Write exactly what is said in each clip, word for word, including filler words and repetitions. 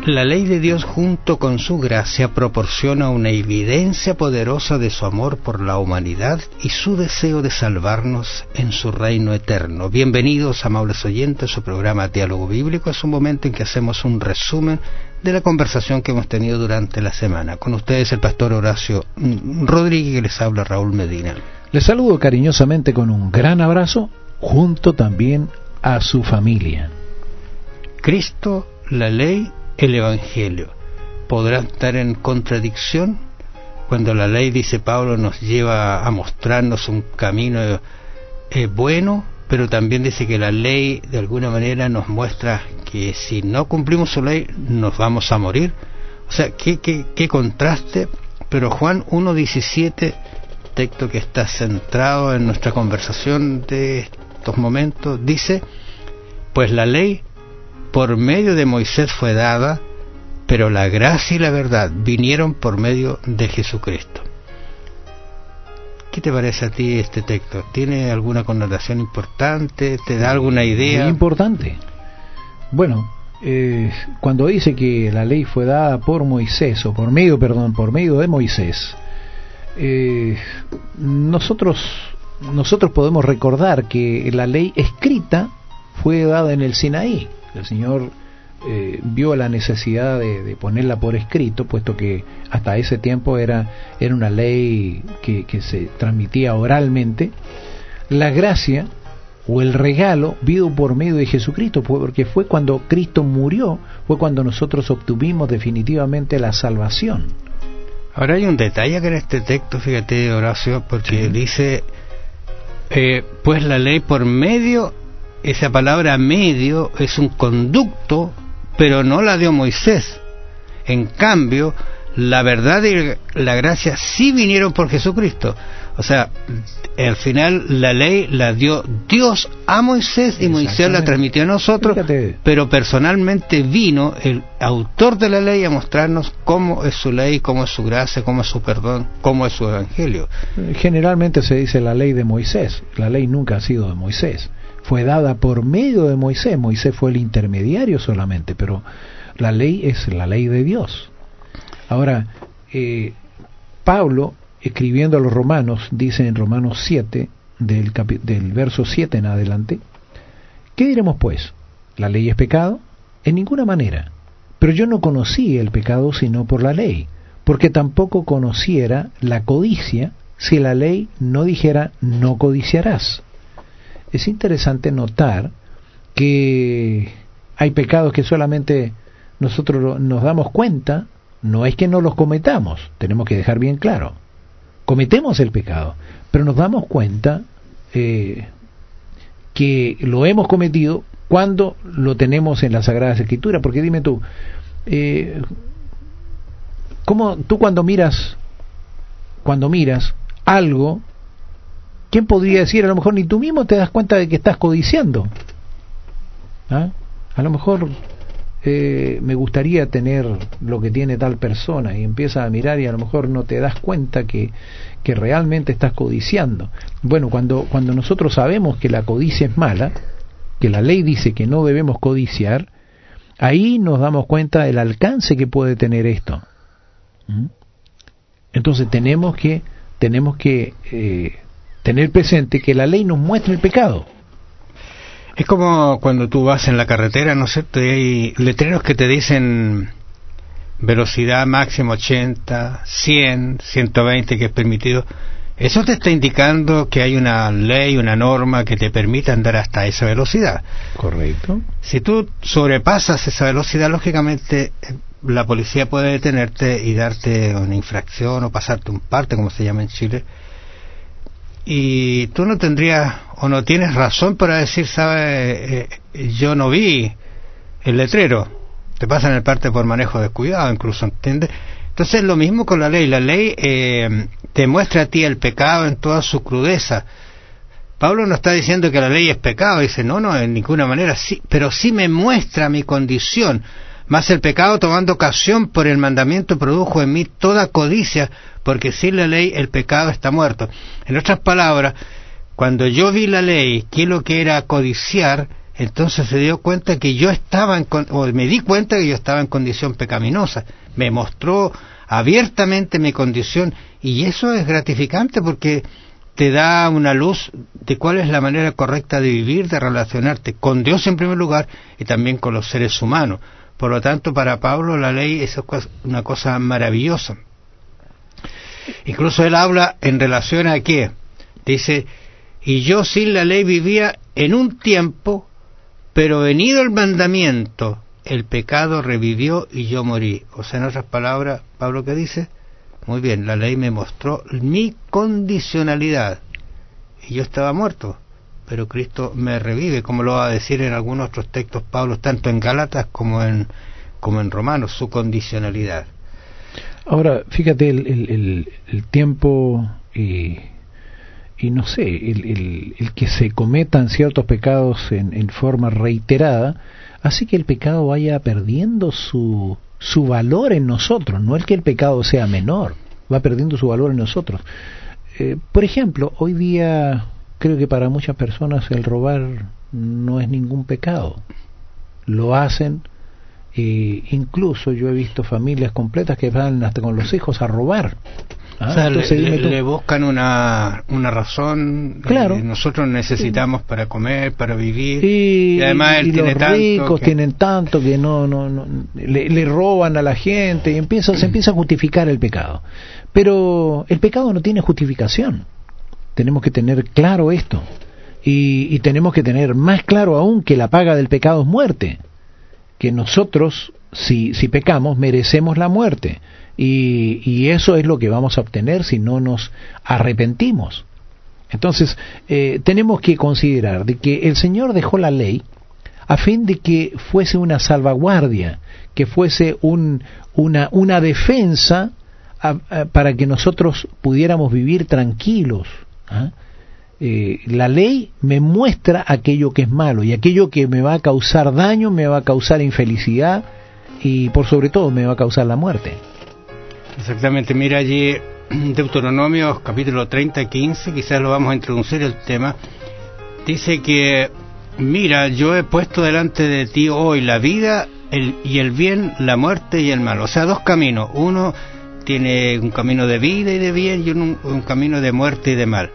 La ley de Dios junto con su gracia proporciona una evidencia poderosa de su amor por la humanidad y su deseo de salvarnos en su reino eterno. Bienvenidos, amables oyentes, a su programa Diálogo Bíblico. Es un momento en que hacemos un resumen de la conversación que hemos tenido durante la semana. Con ustedes el pastor Horacio Rodríguez, que les habla Raúl Medina. Les saludo cariñosamente con un gran abrazo, junto también a su familia. Cristo, la ley, el Evangelio podrán estar en contradicción cuando la ley, dice Pablo, nos lleva a mostrarnos un camino eh, bueno, pero también dice que la ley de alguna manera nos muestra que si no cumplimos su ley nos vamos a morir. O sea, qué, qué, qué contraste. Pero Juan uno diecisiete, texto que está centrado en nuestra conversación de estos momentos, dice: pues la ley por medio de Moisés fue dada, pero la gracia y la verdad vinieron por medio de Jesucristo. ¿Qué te parece a ti este texto? ¿Tiene alguna connotación importante? ¿Te da alguna idea? Muy importante. Bueno, eh, cuando dice que la ley fue dada por Moisés, o por medio, perdón, por medio de Moisés, eh, nosotros, nosotros podemos recordar que la ley escrita fue dada en el Sinaí. El Señor eh, vio la necesidad de, de ponerla por escrito, puesto que hasta ese tiempo era, era una ley que, que se transmitía oralmente. La gracia o el regalo vino por medio de Jesucristo, porque fue cuando Cristo murió, fue cuando nosotros obtuvimos definitivamente la salvación. Ahora hay un detalle que en este texto, fíjate, Horacio, porque sí. dice, eh, pues la ley por medio. Esa palabra medio es un conducto, pero no la dio Moisés. En cambio, la verdad y la gracia sí vinieron por Jesucristo. O sea, al final la ley la dio Dios a Moisés y Moisés la transmitió a nosotros. Fíjate. Pero personalmente vino el autor de la ley a mostrarnos cómo es su ley, cómo es su gracia, cómo es su perdón, cómo es su evangelio. Generalmente se dice la ley de Moisés. La ley nunca ha sido de Moisés. Fue dada por medio de Moisés. Moisés fue el intermediario solamente, pero la ley es la ley de Dios. Ahora, eh, Pablo, escribiendo a los romanos, dice en Romanos siete, del, capi- del verso siete en adelante: ¿qué diremos pues? ¿La ley es pecado? En ninguna manera. Pero yo no conocí el pecado sino por la ley, porque tampoco conociera la codicia si la ley no dijera no codiciarás. Es interesante notar que hay pecados que solamente nosotros nos damos cuenta, no es que no los cometamos, tenemos que dejar bien claro, cometemos el pecado, pero nos damos cuenta eh, que lo hemos cometido cuando lo tenemos en las Sagradas Escrituras. Porque dime tú, eh, ¿cómo tú cuando miras, cuando miras algo, ¿quién podría decir? A lo mejor ni tú mismo te das cuenta de que estás codiciando. ¿Ah? A lo mejor eh, me gustaría tener lo que tiene tal persona, y empiezas a mirar y a lo mejor no te das cuenta que, que realmente estás codiciando. Bueno, cuando, cuando nosotros sabemos que la codicia es mala, que la ley dice que no debemos codiciar, ahí nos damos cuenta del alcance que puede tener esto. ¿Mm? Entonces tenemos que, tenemos que eh, tener presente que la ley nos muestra el pecado. Es como cuando tú vas en la carretera, ¿no es cierto? Y hay letreros que te dicen velocidad máxima ochenta, cien, ciento veinte, que es permitido. Eso te está indicando que hay una ley, una norma que te permite andar hasta esa velocidad. Correcto. Si tú sobrepasas esa velocidad, lógicamente la policía puede detenerte y darte una infracción o pasarte un parte, como se llama en Chile. Y tú no tendrías o no tienes razón para decir, ¿sabes? Eh, yo no vi el letrero. Te pasan el parte por manejo descuidado, incluso, ¿entiendes? Entonces es lo mismo con la ley. La ley eh, te muestra a ti el pecado en toda su crudeza. Pablo no está diciendo que la ley es pecado, dice, no, no, en ninguna manera, sí, pero sí me muestra mi condición. Mas el pecado, tomando ocasión por el mandamiento, produjo en mí toda codicia, porque sin la ley el pecado está muerto. En otras palabras, cuando yo vi la ley, ¿qué es lo que era codiciar? entonces se dio cuenta que yo estaba en, o me di cuenta que yo estaba en condición pecaminosa. Me mostró abiertamente mi condición, y eso es gratificante porque te da una luz de cuál es la manera correcta de vivir, de relacionarte con Dios en primer lugar y también con los seres humanos. Por lo tanto, para Pablo la ley es una cosa maravillosa. Incluso él habla en relación a qué. Dice, y yo sin la ley vivía en un tiempo, pero venido el mandamiento, el pecado revivió y yo morí. O sea, en otras palabras, Pablo, ¿qué dice? Muy bien, la ley me mostró mi condicionalidad y yo estaba muerto, pero Cristo me revive, como lo va a decir en algunos otros textos Pablo, tanto en Gálatas como en como en Romanos, su condicionalidad. Ahora, fíjate el, el, el, el tiempo y, y no sé, el, el, el que se cometan ciertos pecados en, en forma reiterada, hace que el pecado vaya perdiendo su, su valor en nosotros, no es que el pecado sea menor, va perdiendo su valor en nosotros. Eh, por ejemplo, hoy día creo que para muchas personas el robar no es ningún pecado, lo hacen. E incluso yo he visto familias completas que van hasta con los hijos a robar. ¿Ah? O sea, Entonces, le, le, le buscan una, una razón. Claro. Eh, nosotros necesitamos sí. para comer, para vivir. Y, y además él y tiene los tanto ricos que... tienen tanto que no, no, no le, le roban a la gente y empieza, se empieza a justificar el pecado. Pero el pecado no tiene justificación. Tenemos que tener claro esto. Y, y tenemos que tener más claro aún que la paga del pecado es muerte. Que nosotros, si, si pecamos, merecemos la muerte. Y, y eso es lo que vamos a obtener si no nos arrepentimos. Entonces, eh, tenemos que considerar de que el Señor dejó la ley a fin de que fuese una salvaguardia, que fuese un, una, una defensa a, a, para que nosotros pudiéramos vivir tranquilos. ¿Ah? Eh, la ley me muestra aquello que es malo y aquello que me va a causar daño, me va a causar infelicidad y por sobre todo me va a causar la muerte. Exactamente, mira allí Deuteronomio capítulo treinta, quince, quizás lo vamos a introducir el tema. Dice que, mira, yo he puesto delante de ti hoy la vida el, y el bien, la muerte y el mal. O sea, dos caminos. Uno tiene un camino de vida y de bien y un, un camino de muerte y de mal.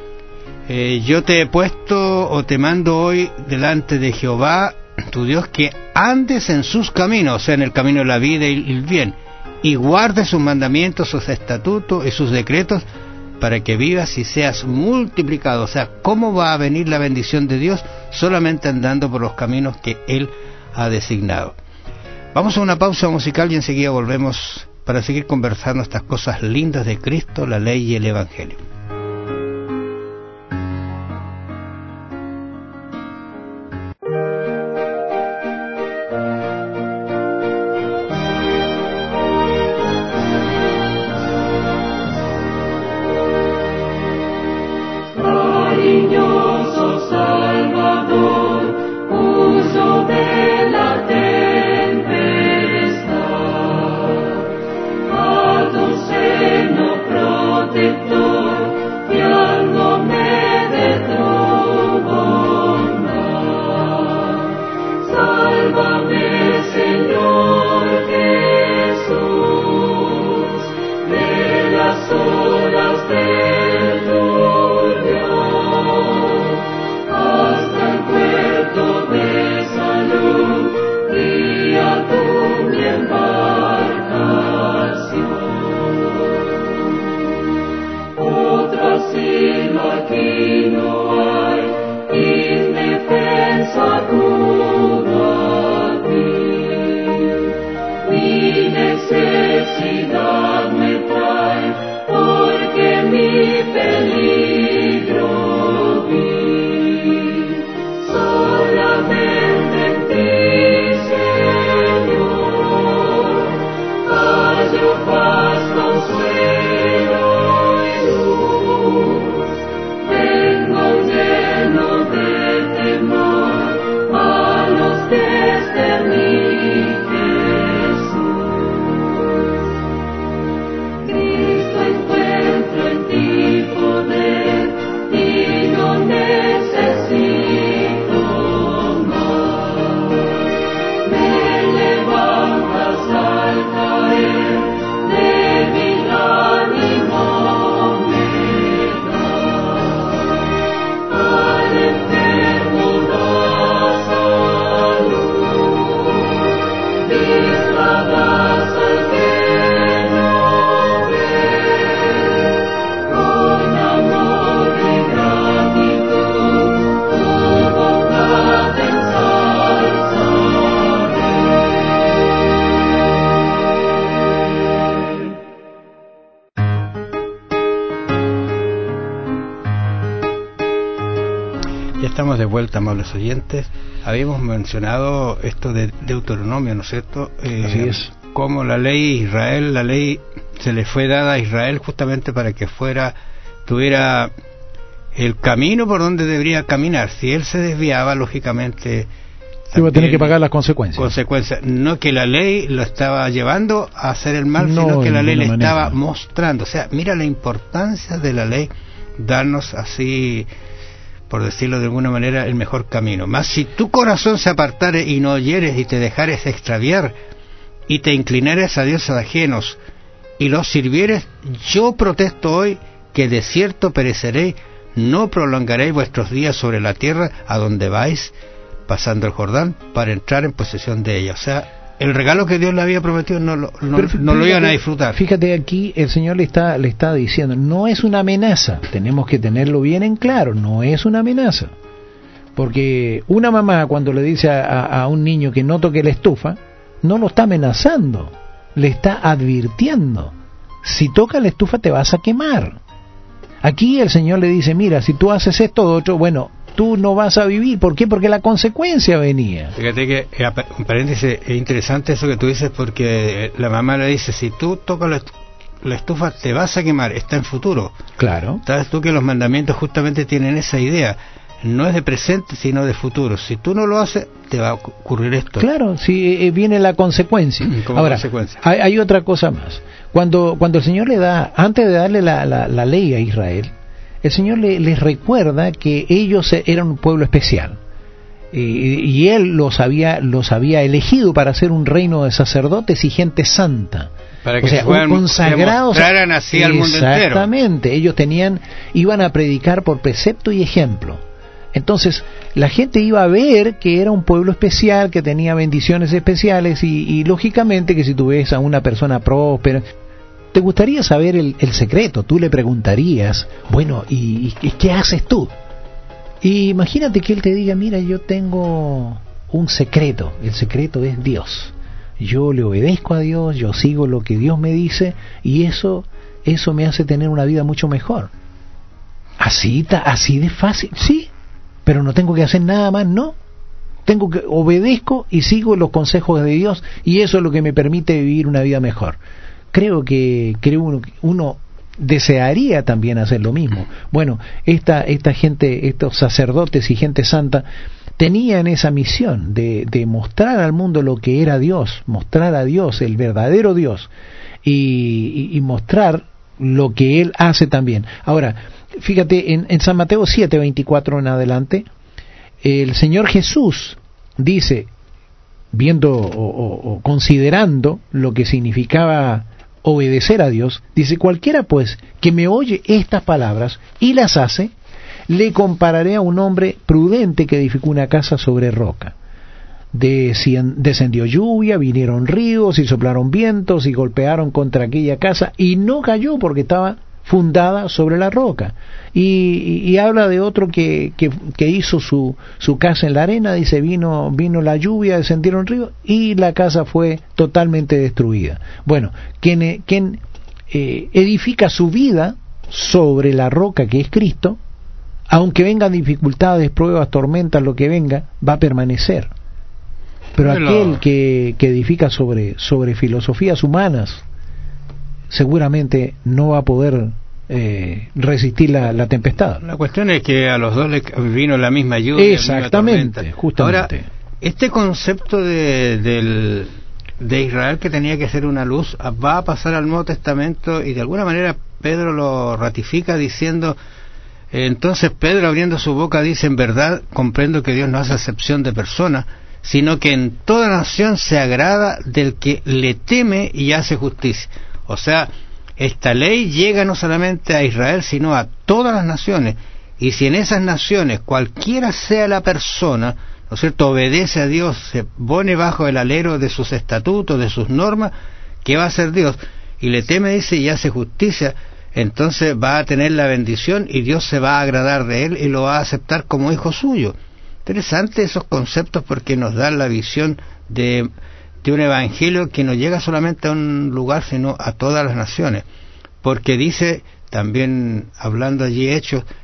Eh, yo te he puesto o te mando hoy delante de Jehová, tu Dios, que andes en sus caminos, o sea, en el camino de la vida y el bien, y guardes sus mandamientos, sus estatutos y sus decretos, para que vivas y seas multiplicado. O sea, ¿cómo va a venir la bendición de Dios? Solamente andando por los caminos que Él ha designado. Vamos a una pausa musical y enseguida volvemos para seguir conversando estas cosas lindas de Cristo, la ley y el Evangelio. Protector estamos de vuelta, amables oyentes. Habíamos mencionado esto de Deuteronomio, ¿no es cierto? Eh, Así es. Como la ley Israel, la ley se le fue dada a Israel justamente para que fuera, tuviera el camino por donde debería caminar. Si él se desviaba, lógicamente iba a tener que pagar las consecuencias. Consecuencias. No que la ley lo estaba llevando a hacer el mal, no, sino que la ley le manera. estaba mostrando. O sea, mira la importancia de la ley, darnos así, por decirlo de alguna manera, el mejor camino. Mas si tu corazón se apartare y no oyeres y te dejares extraviar y te inclinares a dioses ajenos y los sirvieres, yo protesto hoy que de cierto pereceréis, no prolongaréis vuestros días sobre la tierra a donde vais pasando el Jordán para entrar en posesión de ella. O sea, el regalo que Dios le había prometido no lo, no, Pero, no fíjate, lo iban a disfrutar. Fíjate, aquí el Señor le está, le está diciendo, no es una amenaza, tenemos que tenerlo bien en claro, no es una amenaza. Porque una mamá cuando le dice a, a, a un niño que no toque la estufa, no lo está amenazando, le está advirtiendo. Si toca la estufa te vas a quemar. Aquí el Señor le dice, mira, si tú haces esto o otro, bueno, tú no vas a vivir. ¿Por qué? Porque la consecuencia venía. Fíjate que, un paréntesis, es interesante eso que tú dices, porque la mamá le dice, si tú tocas la, la estufa te vas a quemar, está en futuro. Claro. Sabes tú que los mandamientos justamente tienen esa idea. No es de presente, sino de futuro. Si tú no lo haces, te va a ocurrir esto. Claro, si eh, viene la consecuencia. Como Ahora, consecuencia. Hay, hay otra cosa más. Cuando cuando el Señor le da, antes de darle la, la, la ley a Israel, el Señor le, les recuerda que ellos eran un pueblo especial. Y, y Él los había, los había elegido para ser un reino de sacerdotes y gente santa. Para que o sea, fueran, consagrados así al mundo entero. Exactamente, ellos tenían, iban a predicar por precepto y ejemplo. Entonces la gente iba a ver que era un pueblo especial, que tenía bendiciones especiales y, y lógicamente que si tú ves a una persona próspera, te gustaría saber el, el secreto. Tú le preguntarías, bueno, ¿y, y qué haces tú? Y imagínate que él te diga, mira, yo tengo un secreto, el secreto es Dios. Yo le obedezco a Dios, yo sigo lo que Dios me dice y eso, eso me hace tener una vida mucho mejor. Así, así de fácil, sí. Pero no tengo que hacer nada más, no. Tengo que obedezco y sigo los consejos de Dios y eso es lo que me permite vivir una vida mejor. Creo que creo uno, uno desearía también hacer lo mismo. Bueno, esta esta gente, estos sacerdotes y gente santa tenían esa misión de, de mostrar al mundo lo que era Dios, mostrar a Dios, el verdadero Dios, y, y, y mostrar lo que Él hace también. Ahora, fíjate, en, en San Mateo siete, veinticuatro en adelante, el Señor Jesús dice, viendo o, o, o considerando lo que significaba obedecer a Dios, dice, cualquiera pues que me oye estas palabras y las hace, le compararé a un hombre prudente que edificó una casa sobre roca. Descendió lluvia, vinieron ríos y soplaron vientos y golpearon contra aquella casa y no cayó porque estaba fundada sobre la roca. Y, y, y habla de otro que, que, que hizo su, su casa en la arena, dice, vino, vino la lluvia, descendieron ríos y la casa fue totalmente destruida. Bueno, quien, quien eh, edifica su vida sobre la roca que es Cristo, aunque vengan dificultades, pruebas, tormentas, lo que venga, va a permanecer. Pero bueno, aquel que, que edifica sobre, sobre filosofías humanas, seguramente no va a poder eh, resistir la, la tempestad. La cuestión es que a los dos les vino la misma lluvia. Exactamente, misma justamente. Ahora, este concepto de, del, de Israel que tenía que ser una luz va a pasar al Nuevo Testamento y de alguna manera Pedro lo ratifica diciendo, eh, entonces Pedro abriendo su boca dice, en verdad comprendo que Dios no hace acepción de personas, sino que en toda nación se agrada del que le teme y hace justicia. O sea, esta ley llega no solamente a Israel, sino a todas las naciones. Y si en esas naciones, cualquiera sea la persona, ¿no es cierto?, obedece a Dios, se pone bajo el alero de sus estatutos, de sus normas, ¿qué va a hacer Dios? Y le teme, dice, y hace justicia, entonces va a tener la bendición y Dios se va a agradar de él y lo va a aceptar como hijo suyo. Interesante esos conceptos porque nos dan la visión de, de un evangelio que no llega solamente a un lugar sino a todas las naciones, porque dice también, hablando allí Hechos,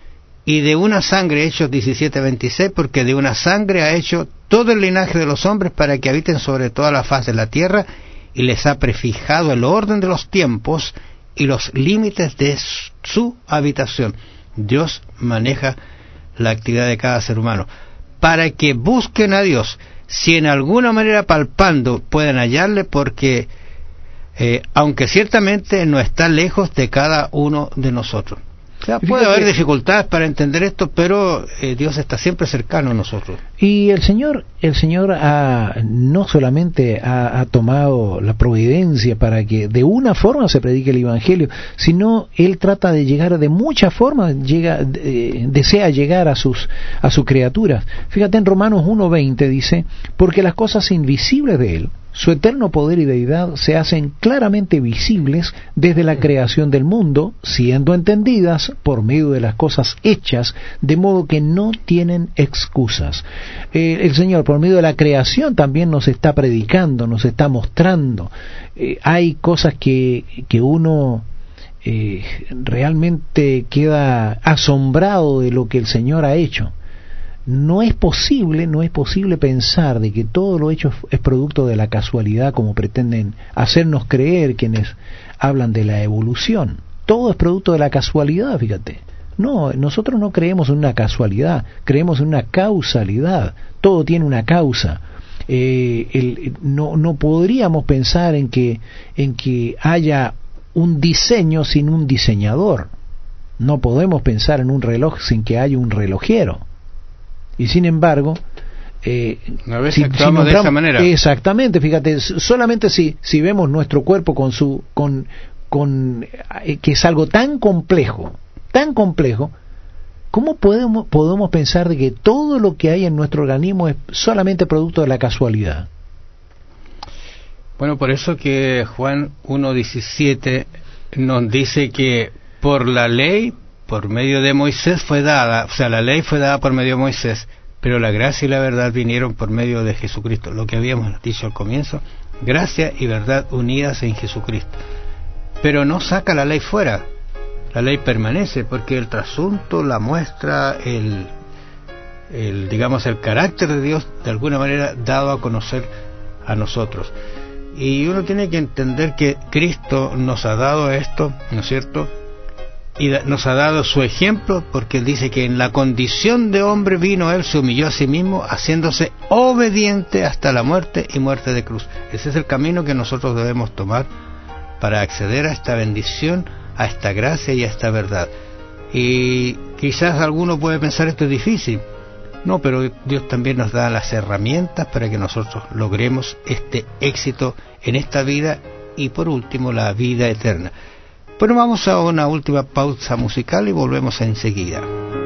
y de una sangre, Hechos diecisiete veintiséis, porque de una sangre ha hecho todo el linaje de los hombres para que habiten sobre toda la faz de la tierra, y les ha prefijado el orden de los tiempos y los límites de su habitación. Dios maneja la actividad de cada ser humano para que busquen a Dios, si en alguna manera palpando pueden hallarle, porque eh, aunque ciertamente no está lejos de cada uno de nosotros. O sea, puede haber dificultades para entender esto, pero eh, Dios está siempre cercano a nosotros. Y el Señor, el Señor ha, no solamente ha, ha tomado la providencia para que de una forma se predique el Evangelio, sino Él trata de llegar de muchas formas, llega, eh, desea llegar a sus a sus criaturas. Fíjate en Romanos uno veinte dice, porque las cosas invisibles de Él, su eterno poder y deidad, se hacen claramente visibles desde la creación del mundo, siendo entendidas por medio de las cosas hechas, de modo que no tienen excusas. Eh, el Señor, por medio de la creación, también nos está predicando, nos está mostrando. Eh, hay cosas que, que uno eh, realmente queda asombrado de lo que el Señor ha hecho. No es posible, no es posible pensar de que todo lo hecho es producto de la casualidad, como pretenden hacernos creer quienes hablan de la evolución. Todo es producto de la casualidad, fíjate. No, nosotros no creemos en una casualidad, creemos en una causalidad. Todo tiene una causa. Eh, el, no, no podríamos pensar en que, en que haya un diseño sin un diseñador. No podemos pensar en un reloj sin que haya un relojero. Y sin embargo, eh, a veces si, actuamos si de esa manera. Exactamente, fíjate, solamente si si vemos nuestro cuerpo con su con con eh, que es algo tan complejo, tan complejo, ¿cómo podemos podemos pensar de que todo lo que hay en nuestro organismo es solamente producto de la casualidad? Bueno, por eso que Juan uno diecisiete nos dice que por la ley, por medio de Moisés fue dada, o sea, la ley fue dada por medio de Moisés, pero la gracia y la verdad vinieron por medio de Jesucristo. Lo que habíamos dicho al comienzo, gracia y verdad unidas en Jesucristo. Pero no saca la ley fuera, la ley permanece, porque el trasunto la muestra, el, el digamos, el carácter de Dios, de alguna manera dado a conocer a nosotros. Y uno tiene que entender que Cristo nos ha dado esto, ¿no es cierto?, y nos ha dado su ejemplo, porque él dice que en la condición de hombre vino él, se humilló a sí mismo, haciéndose obediente hasta la muerte y muerte de cruz. Ese es el camino que nosotros debemos tomar para acceder a esta bendición, a esta gracia y a esta verdad. Y quizás alguno puede pensar esto es difícil. No, pero Dios también nos da las herramientas para que nosotros logremos este éxito en esta vida y por último la vida eterna. Bueno, vamos a una última pausa musical y volvemos enseguida.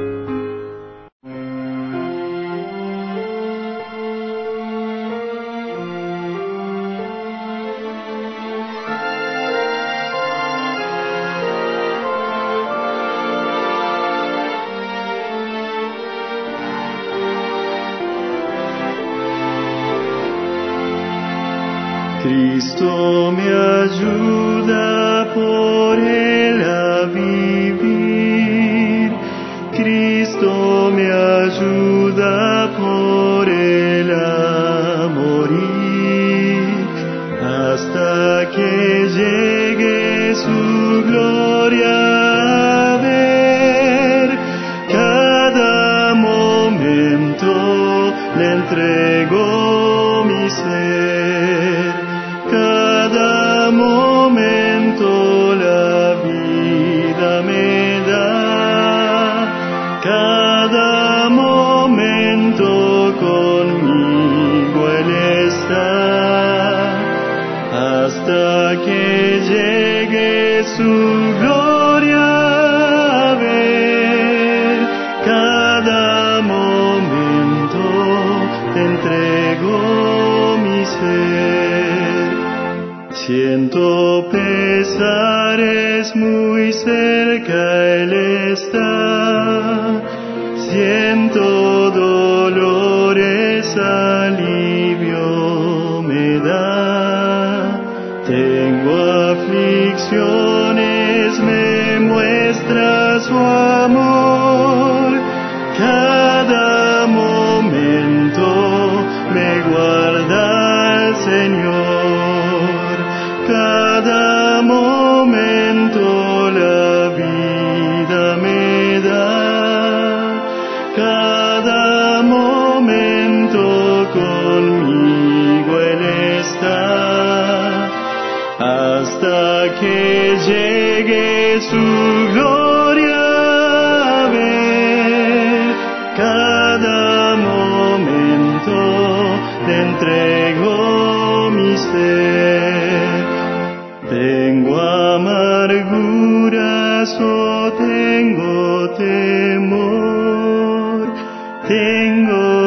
Cristo me ayuda por él a vivir, Cristo me ayuda por él a morir, hasta que llegue su gloria a ver. Cada momento le entrego mi ser, cada momento la vida me da, cada momento conmigo él está, hasta que llegue su gloria a ver. Cada momento te entrego mi ser. Siento pesares, muy cerca él está, siento dolores, alivio me da, tengo aflicciones, me muestra su amor,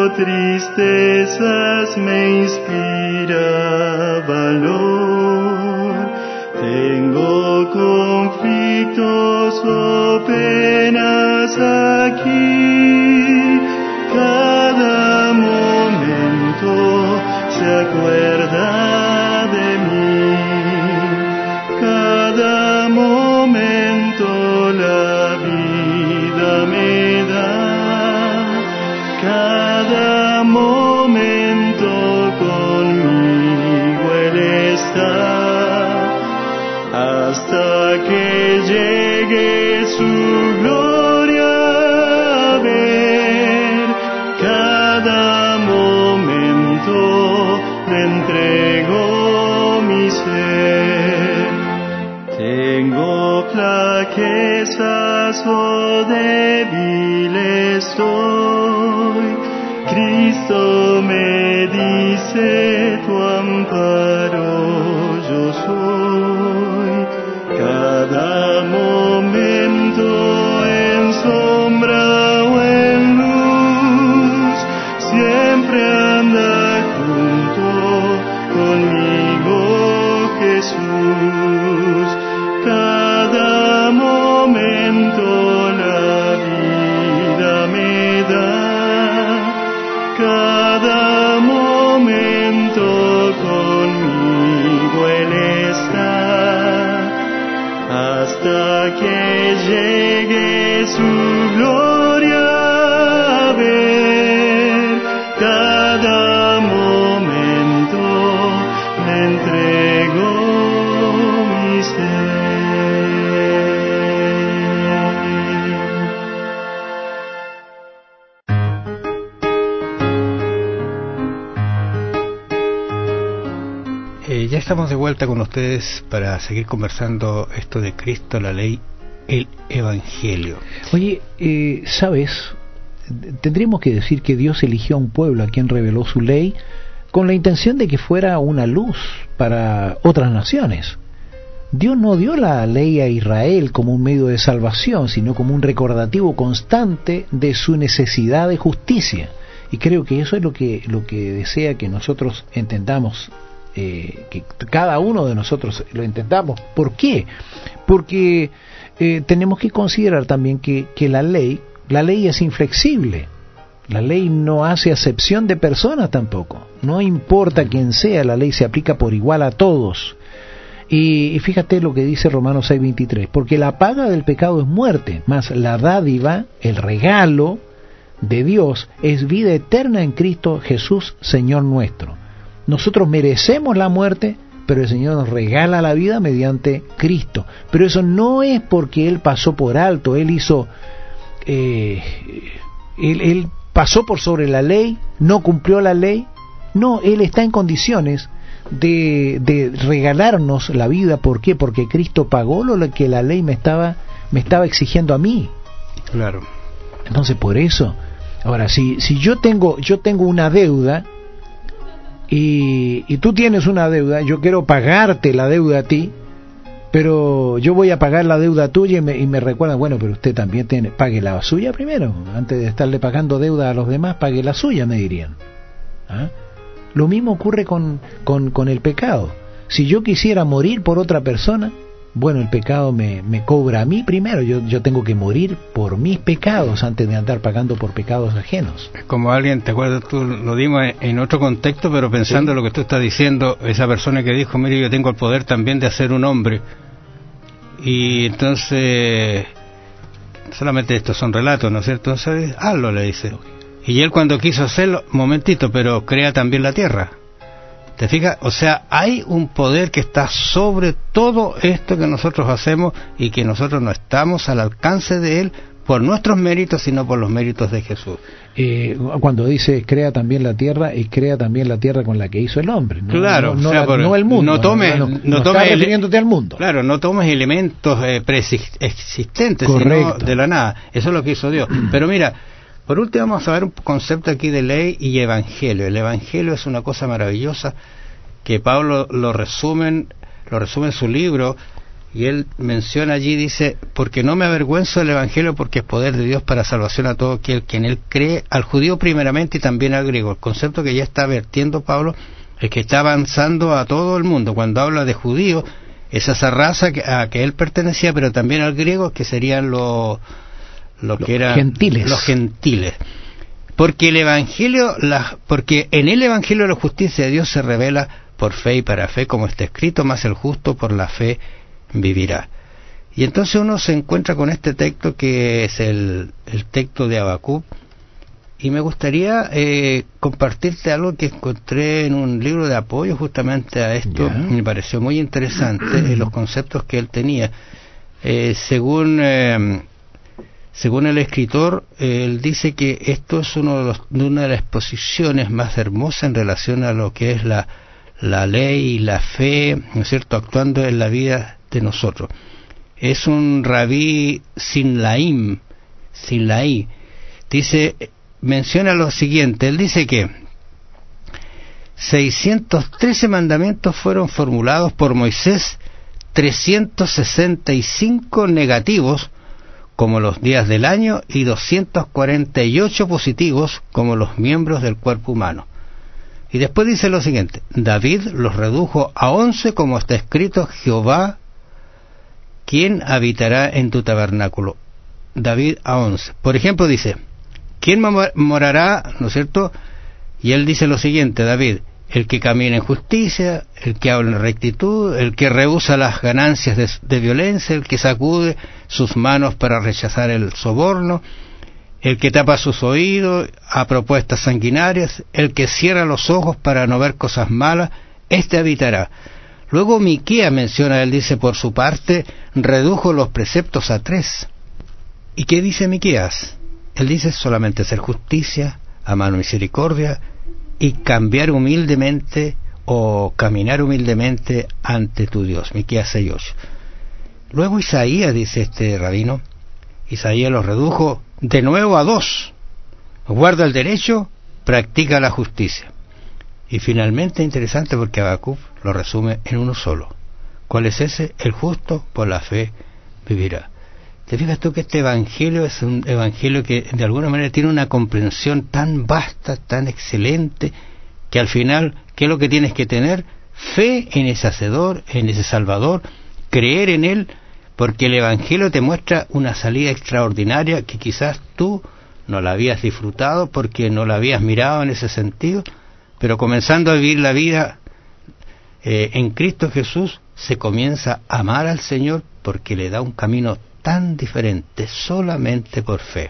tristezas me inspira valor. Tengo conflictos o penas aquí. Cada momento se acuerda de mí. Cada momento la vida me da. Cada momento conmigo Él está. Hasta que llegue su gloria a ver. Cada momento le entrego mi ser. Tengo flaquezas o débil estoy. Cristo me dice, tu amparo yo soy. Cada momento en sombra o en luz, siempre anda junto conmigo Jesús. Cada momento la vida me da. Cada momento conmigo Él está. Hasta que llegue su gloria a ver. Cada momento le entrego mi ser. Eh, ya estamos de vuelta con ustedes para seguir conversando esto de Cristo, la ley, el Evangelio. Oye, eh, ¿sabes? Tendríamos que decir que Dios eligió a un pueblo a quien reveló su ley con la intención de que fuera una luz para otras naciones. Dios no dio la ley a Israel como un medio de salvación, sino como un recordativo constante de su necesidad de justicia. Y creo que eso es lo que, lo que desea que nosotros entendamos. Eh, que cada uno de nosotros lo intentamos. ¿Por qué? Porque eh, tenemos que considerar también que, que la ley, la ley es inflexible. La ley no hace acepción de personas tampoco. No importa quién sea, la ley se aplica por igual a todos. Y, y fíjate lo que dice Romanos seis veintitrés, porque la paga del pecado es muerte, mas la dádiva, el regalo de Dios es vida eterna en Cristo Jesús, Señor nuestro. Nosotros merecemos la muerte, pero el Señor nos regala la vida mediante Cristo. Pero eso no es porque Él pasó por alto, Él hizo, eh, él, él pasó por sobre la ley, no cumplió la ley. No, Él está en condiciones de, de regalarnos la vida. ¿Por qué? Porque Cristo pagó lo que la ley me estaba, me estaba exigiendo a mí. Claro. Entonces, por eso, ahora, si, si yo tengo, yo tengo una deuda, Y, y tú tienes una deuda, yo quiero pagarte la deuda a ti, pero yo voy a pagar la deuda tuya y me, y me recuerdan, bueno, pero usted también tiene, pague la suya primero, antes de estarle pagando deuda a los demás, pague la suya, me dirían. ¿Ah? Lo mismo ocurre con, con, con el pecado. Si yo quisiera morir por otra persona, bueno, el pecado me, me cobra a mí primero. Yo, yo tengo que morir por mis pecados antes de andar pagando por pecados ajenos. Es como alguien, ¿te acuerdas? Tú lo dimos en, en otro contexto, pero pensando ¿sí? Lo que tú estás diciendo, esa persona que dijo, mire, yo tengo el poder también de hacer un hombre. Y entonces, solamente estos son relatos, ¿no es cierto? Entonces, hazlo, le dice. Y él cuando quiso hacerlo, momentito, pero crea también la tierra. ¿Te fijas? O sea, hay un poder que está sobre todo esto que nosotros hacemos y que nosotros no estamos al alcance de él por nuestros méritos, sino por los méritos de Jesús. Eh, cuando dice crea también la tierra, y crea también la tierra con la que hizo el hombre. ¿No? Claro, no, no, o sea, la, por, no el mundo. No tomes, no, no, no tomes está refiriéndote al mundo. Claro, no tomes elementos eh, preexistentes, correcto, sino de la nada. Eso es lo que hizo Dios. Pero mira, por último vamos a ver un concepto aquí de ley y evangelio. El evangelio es una cosa maravillosa que Pablo lo resume, lo resume en su libro, Y él menciona allí, dice, porque no me avergüenzo del Evangelio, porque es poder de Dios para salvación a todo aquel que en él cree, al judío primeramente y también al griego. El concepto que ya está vertiendo Pablo es que está avanzando a todo el mundo. Cuando habla de judío, es esa raza que, a que él pertenecía, pero también al griego, que serían los, los que eran gentiles. los gentiles. Porque el Evangelio, la, porque en el Evangelio la justicia de Dios se revela por fe y para fe, como está escrito, más el justo por la fe vivirá. Y entonces uno se encuentra con este texto que es el, el texto de Habacuc, y me gustaría eh, compartirte algo que encontré en un libro de apoyo justamente a esto. Yeah. Me pareció muy interesante eh, los conceptos que él tenía. Eh, según eh, según el escritor, eh, él dice que esto es uno de, los, de una de las exposiciones más hermosas en relación a lo que es la, la ley y la fe, ¿no es cierto?, actuando en la vida de nosotros. Es un rabí Sinlaim, Sinlaí, dice, menciona lo siguiente, él dice que seiscientos trece mandamientos fueron formulados por Moisés, trescientos sesenta y cinco negativos, como los días del año, y doscientos cuarenta y ocho positivos, como los miembros del cuerpo humano. Y después dice lo siguiente, David los redujo a once, como está escrito, Jehová, ¿quién habitará en tu tabernáculo? David a once. Por ejemplo, dice, ¿quién morará, no es cierto? Y él dice lo siguiente, David, el que camina en justicia, el que habla en rectitud, el que rehúsa las ganancias de, de violencia, el que sacude sus manos para rechazar el soborno, el que tapa sus oídos a propuestas sanguinarias, el que cierra los ojos para no ver cosas malas, éste habitará. Luego Miqueas menciona, él dice, por su parte, redujo los preceptos a tres. ¿Y qué dice Miqueas? Él dice solamente hacer justicia, amar misericordia y cambiar humildemente o caminar humildemente ante tu Dios. Miqueas seis ocho. Luego Isaías, dice este rabino, Isaías los redujo de nuevo a dos. Guarda el derecho, practica la justicia. Y finalmente interesante porque Habacuc lo resume en uno solo. ¿Cuál es ese? El justo por la fe vivirá. ¿Te fijas tú que este evangelio es un evangelio que de alguna manera tiene una comprensión tan vasta, tan excelente, que al final, ¿qué es lo que tienes que tener? Fe en ese Hacedor, en ese Salvador, creer en Él, porque el evangelio te muestra una salida extraordinaria que quizás tú no la habías disfrutado porque no la habías mirado en ese sentido, pero comenzando a vivir la vida eh, en Cristo Jesús, se comienza a amar al Señor porque le da un camino tan diferente, solamente por fe.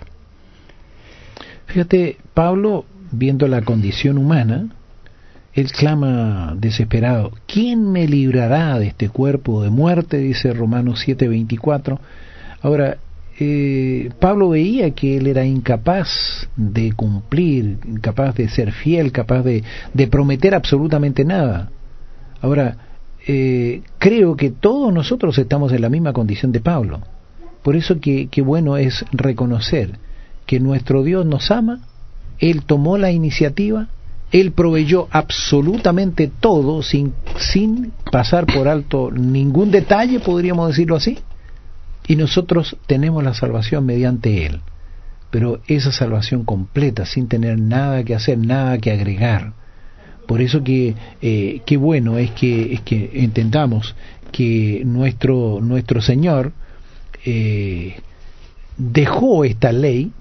Fíjate, Pablo, viendo la condición humana, él clama desesperado, ¿quién me librará de este cuerpo de muerte? Dice Romanos siete veinticuatro. Ahora, eh, Pablo veía que él era incapaz de cumplir, incapaz de ser fiel, capaz de, de prometer absolutamente nada. Ahora, eh, creo que todos nosotros estamos en la misma condición de Pablo. Por eso que, que bueno es reconocer que nuestro Dios nos ama, Él tomó la iniciativa, Él proveyó absolutamente todo sin, sin pasar por alto ningún detalle, podríamos decirlo así, y nosotros tenemos la salvación mediante Él, pero esa salvación completa, sin tener nada que hacer, nada que agregar. Por eso que eh, qué bueno es que, es que entendamos que nuestro, nuestro Señor eh, dejó esta ley,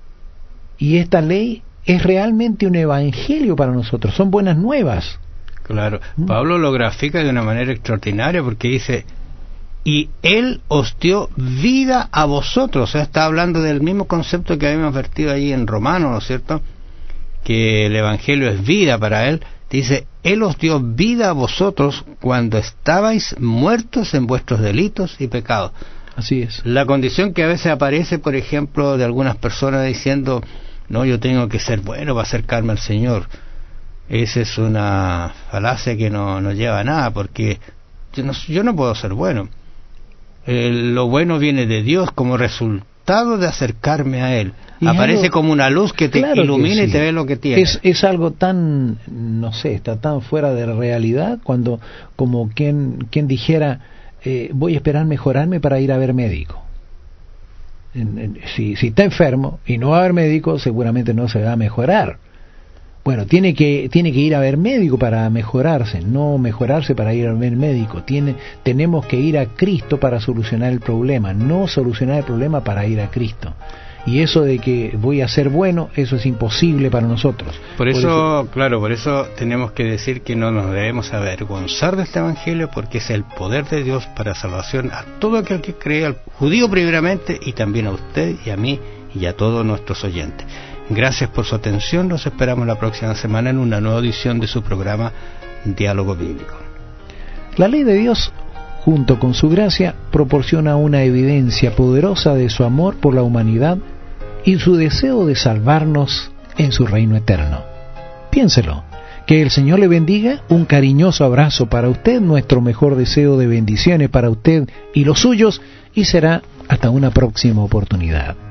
y esta ley es realmente un evangelio para nosotros, son buenas nuevas. Claro, ¿Mm? Pablo lo grafica de una manera extraordinaria porque dice, y Él os dio vida a vosotros. O sea, está hablando del mismo concepto que habíamos vertido ahí en Romanos, ¿no es cierto? Que el evangelio es vida para Él. Dice, Él os dio vida a vosotros cuando estabais muertos en vuestros delitos y pecados. Así es. La condición que a veces aparece, por ejemplo, de algunas personas diciendo, no, yo tengo que ser bueno para acercarme al Señor. Esa es una falacia que no, no lleva a nada, porque yo no, yo no puedo ser bueno. Eh, lo bueno viene de Dios como resultado de acercarme a Él. Y aparece algo, como una luz que te claro ilumina que sí. Y te ve lo que tienes. Es, es algo tan, no sé, está tan fuera de la realidad, cuando como quien, quien dijera, eh, voy a esperar mejorarme para ir a ver médico. En, en, si, si está enfermo y no va a ver médico, seguramente no se va a mejorar. Bueno, tiene que tiene que ir a ver médico para mejorarse, no mejorarse para ir a ver médico. Tiene, tenemos que ir a Cristo para solucionar el problema, no solucionar el problema para ir a Cristo. Y eso de que voy a ser bueno, eso es imposible para nosotros. Por eso, por eso, claro, por eso tenemos que decir que no nos debemos avergonzar de este Evangelio, porque es el poder de Dios para salvación a todo aquel que cree, al judío primeramente, y también a usted y a mí y a todos nuestros oyentes. Gracias por su atención, nos esperamos la próxima semana en una nueva edición de su programa Diálogo Bíblico. La ley de Dios, junto con su gracia, proporciona una evidencia poderosa de su amor por la humanidad y su deseo de salvarnos en su reino eterno. Piénselo. Que el Señor le bendiga, un cariñoso abrazo para usted, nuestro mejor deseo de bendiciones para usted y los suyos, y será hasta una próxima oportunidad.